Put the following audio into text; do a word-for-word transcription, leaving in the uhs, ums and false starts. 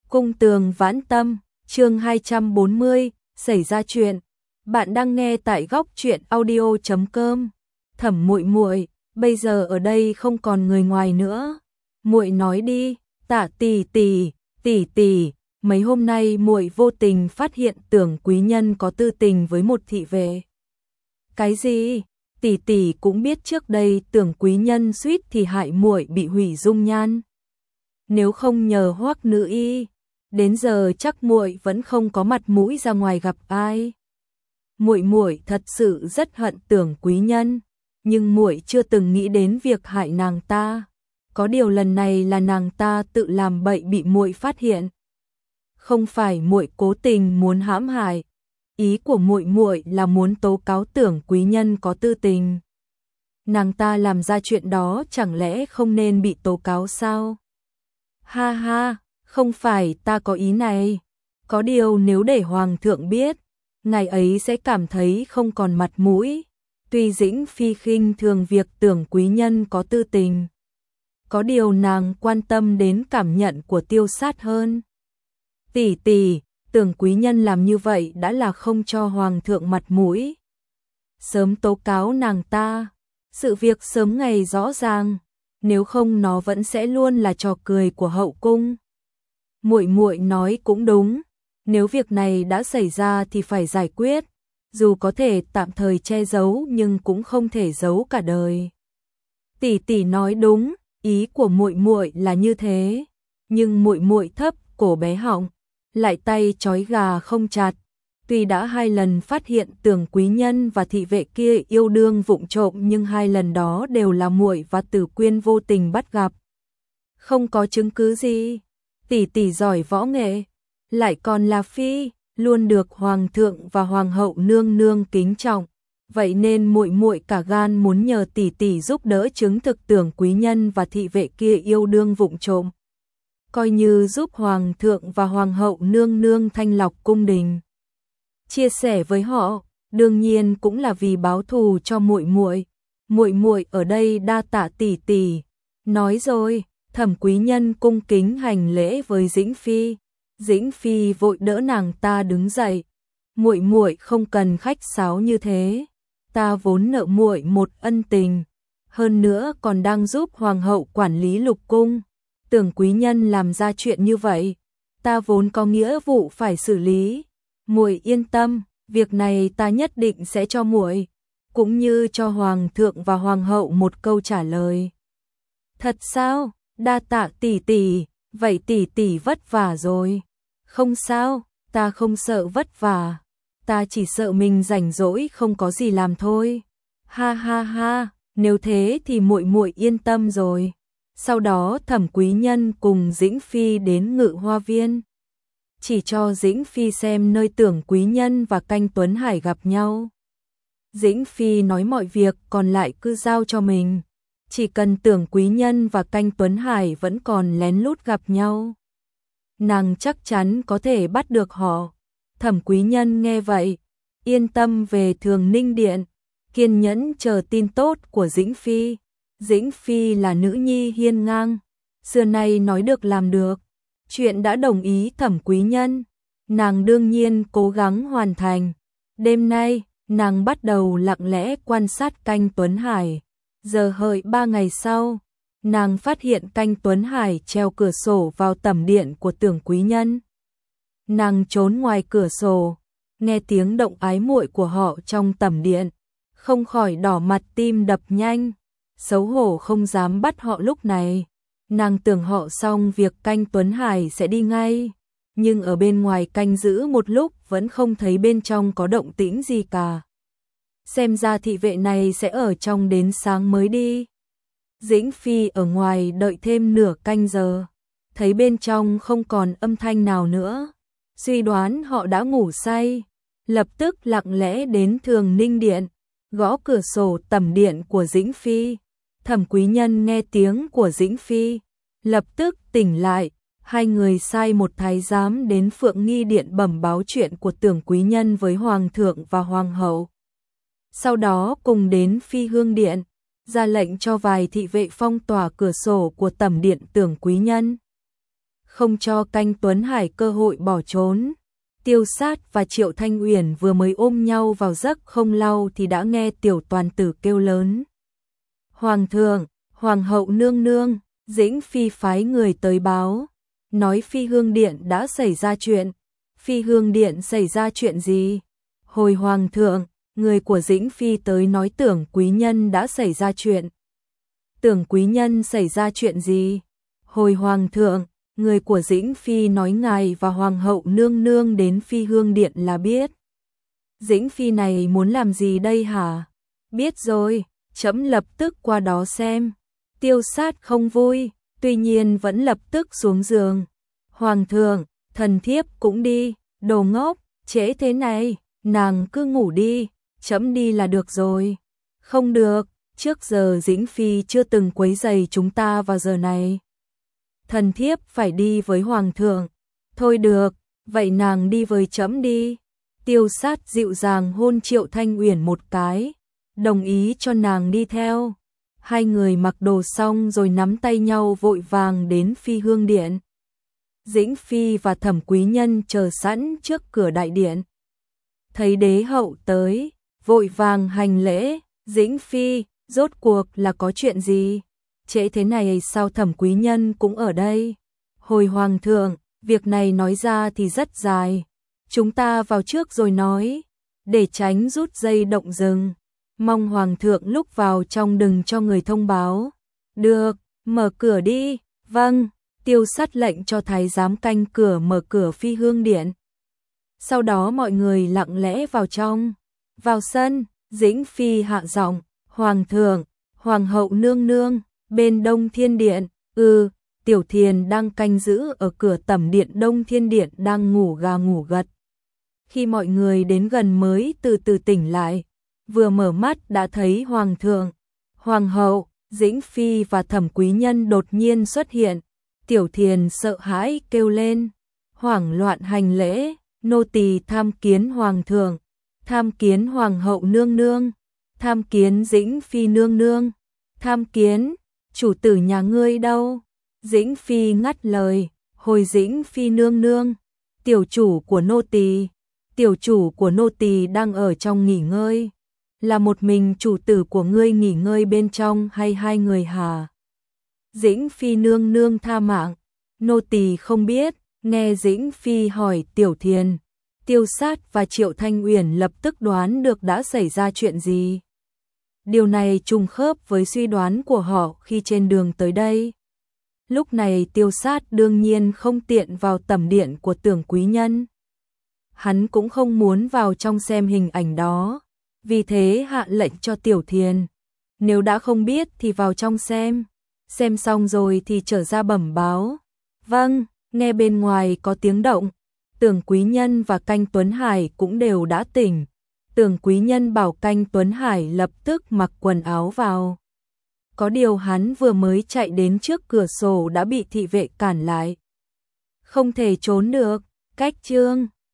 Cung tường vãn tâm, chương hai trăm bốn mươi, xảy ra chuyện. Bạn đang nghe tại góc truyện audio chấm com. Thẩm Muội Muội, bây giờ ở đây không còn người ngoài nữa. Muội nói đi, Tạ tỷ tỷ, tỷ tỷ, mấy hôm nay muội vô tình phát hiện Tưởng quý nhân có tư tình với một thị vệ. Cái gì? Tỷ tỷ cũng biết trước đây Tưởng quý nhân suýt thì hại muội bị hủy dung nhan. Nếu không nhờ Hoắc nữ y, đến giờ chắc muội vẫn không có mặt mũi ra ngoài gặp ai. Muội muội thật sự rất hận Tưởng quý nhân, nhưng muội chưa từng nghĩ đến việc hại nàng ta. Có điều lần này là nàng ta tự làm bậy bị muội phát hiện. Không phải muội cố tình muốn hãm hại, ý của muội muội là muốn tố cáo Tưởng quý nhân có tư tình. Nàng ta làm ra chuyện đó chẳng lẽ không nên bị tố cáo sao? Ha ha, không phải ta có ý này. Có điều nếu để hoàng thượng biết, ngài ấy sẽ cảm thấy không còn mặt mũi. Tuy Dĩnh Phi khinh thường việc Tưởng quý nhân có tư tình, có điều nàng quan tâm đến cảm nhận của Tiêu Sát hơn. Tỷ tỷ, Tưởng quý nhân làm như vậy đã là không cho hoàng thượng mặt mũi. Sớm tố cáo nàng ta, sự việc sớm ngày rõ ràng, nếu không nó vẫn sẽ luôn là trò cười của hậu cung. Muội muội nói cũng đúng, nếu việc này đã xảy ra thì phải giải quyết, dù có thể tạm thời che giấu nhưng cũng không thể giấu cả đời. Tỷ tỷ nói đúng, ý của muội muội là như thế, nhưng muội muội thấp cổ bé họng, lại tay trói gà không chặt. Tuy đã hai lần phát hiện Tưởng quý nhân và thị vệ kia yêu đương vụng trộm, nhưng hai lần đó đều là muội và Tử Quyên vô tình bắt gặp. Không có chứng cứ gì. Tỷ tỷ giỏi võ nghệ, lại còn là phi, luôn được hoàng thượng và hoàng hậu nương nương kính trọng. Vậy nên muội muội cả gan muốn nhờ tỷ tỷ giúp đỡ chứng thực Tưởng quý nhân và thị vệ kia yêu đương vụng trộm. Coi như giúp hoàng thượng và hoàng hậu nương nương thanh lọc cung đình. Chia sẻ với họ, đương nhiên cũng là vì báo thù cho muội muội. Muội muội ở đây đa tạ tỷ tỷ. Nói rồi, Thẩm quý nhân cung kính hành lễ với Dĩnh Phi. Dĩnh Phi vội đỡ nàng ta đứng dậy. Muội muội không cần khách sáo như thế, ta vốn nợ muội một ân tình, hơn nữa còn đang giúp hoàng hậu quản lý lục cung. Tưởng quý nhân làm ra chuyện như vậy, ta vốn có nghĩa vụ phải xử lý. Muội yên tâm, việc này ta nhất định sẽ cho muội, cũng như cho hoàng thượng và hoàng hậu một câu trả lời. Thật sao? Đa tạ tỷ tỷ, vậy tỷ tỷ vất vả rồi. Không sao, ta không sợ vất vả, ta chỉ sợ mình rảnh rỗi không có gì làm thôi. Ha ha ha, nếu thế thì muội muội yên tâm rồi. Sau đó Thẩm quý nhân cùng Dĩnh Phi đến Ngự Hoa Viên, chỉ cho Dĩnh Phi xem nơi Tưởng quý nhân và Canh Tuấn Hải gặp nhau. Dĩnh Phi nói mọi việc còn lại cứ giao cho mình, chỉ cần Tưởng quý nhân và Canh Tuấn Hải vẫn còn lén lút gặp nhau, nàng chắc chắn có thể bắt được họ. Thẩm quý nhân nghe vậy, yên tâm về Thường Ninh Điện, kiên nhẫn chờ tin tốt của Dĩnh Phi. Dĩnh Phi là nữ nhi hiên ngang, xưa nay nói được làm được. Chuyện đã đồng ý Thẩm quý nhân, nàng đương nhiên cố gắng hoàn thành. Đêm nay, nàng bắt đầu lặng lẽ quan sát Canh Tuấn Hải. Giờ hợi ba ngày sau, nàng phát hiện Canh Tuấn Hải treo cửa sổ vào tẩm điện của Tưởng quý nhân. Nàng trốn ngoài cửa sổ, nghe tiếng động ái muội của họ trong tẩm điện, không khỏi đỏ mặt tim đập nhanh, xấu hổ không dám bắt họ lúc này. Nàng tưởng họ xong việc Canh Tuấn Hải sẽ đi ngay, nhưng ở bên ngoài canh giữ một lúc vẫn không thấy bên trong có động tĩnh gì cả. Xem ra thị vệ này sẽ ở trong đến sáng mới đi. Dĩnh Phi ở ngoài đợi thêm nửa canh giờ, thấy bên trong không còn âm thanh nào nữa, suy đoán họ đã ngủ say, lập tức lặng lẽ đến Thường Ninh Điện, gõ cửa sổ tẩm điện của Dĩnh Phi. Thẩm quý nhân nghe tiếng của Dĩnh Phi, lập tức tỉnh lại. Hai người sai một thái giám đến Phượng Nghi Điện bẩm báo chuyện của Tưởng quý nhân với hoàng thượng và hoàng hậu. Sau đó cùng đến Phi Hương Điện, ra lệnh cho vài thị vệ phong tỏa cửa sổ của tẩm điện Tưởng quý nhân. không cho Canh Tuấn Hải cơ hội bỏ trốn. Tiêu Sát và Triệu Thanh Uyển vừa mới ôm nhau vào giấc không lâu thì đã nghe tiểu toàn tử kêu lớn. Hoàng thượng, hoàng hậu nương nương, Dĩnh Phi phái người tới báo, nói Phi Hương Điện đã xảy ra chuyện. Phi Hương Điện xảy ra chuyện gì? Hồi hoàng thượng, người của Dĩnh Phi tới nói Tưởng quý nhân đã xảy ra chuyện. Tưởng quý nhân xảy ra chuyện gì? Hồi hoàng thượng, người của Dĩnh Phi nói ngài và hoàng hậu nương nương đến Phi Hương Điện là biết. Dĩnh Phi này muốn làm gì đây hả? Biết rồi, trẫm lập tức qua đó xem. Tiêu Sát không vui, tuy nhiên vẫn lập tức xuống giường. Hoàng thượng, thần thiếp cũng đi, đồ ngốc, trễ thế này, nàng cứ ngủ đi, trẫm đi là được rồi. Không được, trước giờ Dĩnh Phi chưa từng quấy rầy chúng ta vào giờ này. Thần thiếp phải đi với hoàng thượng. Thôi được, vậy nàng đi với trẫm đi. Tiêu Sát dịu dàng hôn Triệu Thanh Uyển một cái, đồng ý cho nàng đi theo. Hai người mặc đồ xong rồi nắm tay nhau vội vàng đến Phi Hương Điện. Dĩnh Phi và Thẩm Quý Nhân chờ sẵn trước cửa đại điện. Thấy đế hậu tới, vội vàng hành lễ. Dĩnh Phi, rốt cuộc là có chuyện gì? Trễ thế này sao Thẩm Quý Nhân cũng ở đây? Hồi hoàng thượng, việc này nói ra thì rất dài. Chúng ta vào trước rồi nói, để tránh rút dây động rừng. Mong hoàng thượng lúc vào trong đừng cho người thông báo. Được, mở cửa đi. Vâng. Tiêu Sát lệnh cho thái giám canh cửa mở cửa Phi Hương Điện. Sau đó mọi người lặng lẽ vào trong. Vào sân, Dĩnh Phi hạ giọng, hoàng thượng, hoàng hậu nương nương, bên Đông Thiên Điện. Ừ, Tiểu Thiền đang canh giữ ở cửa tẩm điện Đông Thiên Điện đang ngủ gà ngủ gật. Khi mọi người đến gần mới từ từ tỉnh lại, vừa mở mắt đã thấy hoàng thượng, hoàng hậu, Dĩnh Phi và Thẩm Quý Nhân đột nhiên xuất hiện. Tiểu Thiền sợ hãi kêu lên, hoảng loạn hành lễ, nô tỳ tham kiến hoàng thượng, tham kiến hoàng hậu nương nương, tham kiến Dĩnh Phi nương nương, tham kiến, chủ tử nhà ngươi đâu? Dĩnh Phi ngắt lời, hồi Dĩnh Phi nương nương, tiểu chủ của nô tỳ, tiểu chủ của nô tỳ đang ở trong nghỉ ngơi. Là một mình chủ tử của ngươi nghỉ ngơi bên trong hay hai người hả? Dĩnh Phi nương nương tha mạng, nô tỳ không biết. Nghe Dĩnh Phi hỏi Tiểu Thiền, Tiêu Sát và Triệu Thanh Uyển lập tức đoán được đã xảy ra chuyện gì. Điều này trùng khớp với suy đoán của họ khi trên đường tới đây. Lúc này Tiêu Sát đương nhiên không tiện vào tẩm điện của Tưởng quý nhân. Hắn cũng không muốn vào trong xem hình ảnh đó, vì thế hạ lệnh cho Tiểu Thiền, nếu đã không biết thì vào trong xem. Xem xong rồi thì trở ra bẩm báo. Vâng, nghe bên ngoài có tiếng động. Tưởng quý nhân và Canh Tuấn Hải cũng đều đã tỉnh. Tưởng quý nhân bảo Canh Tuấn Hải lập tức mặc quần áo vào. Có điều hắn vừa mới chạy đến trước cửa sổ đã bị thị vệ cản lại. Không thể trốn được, cách chương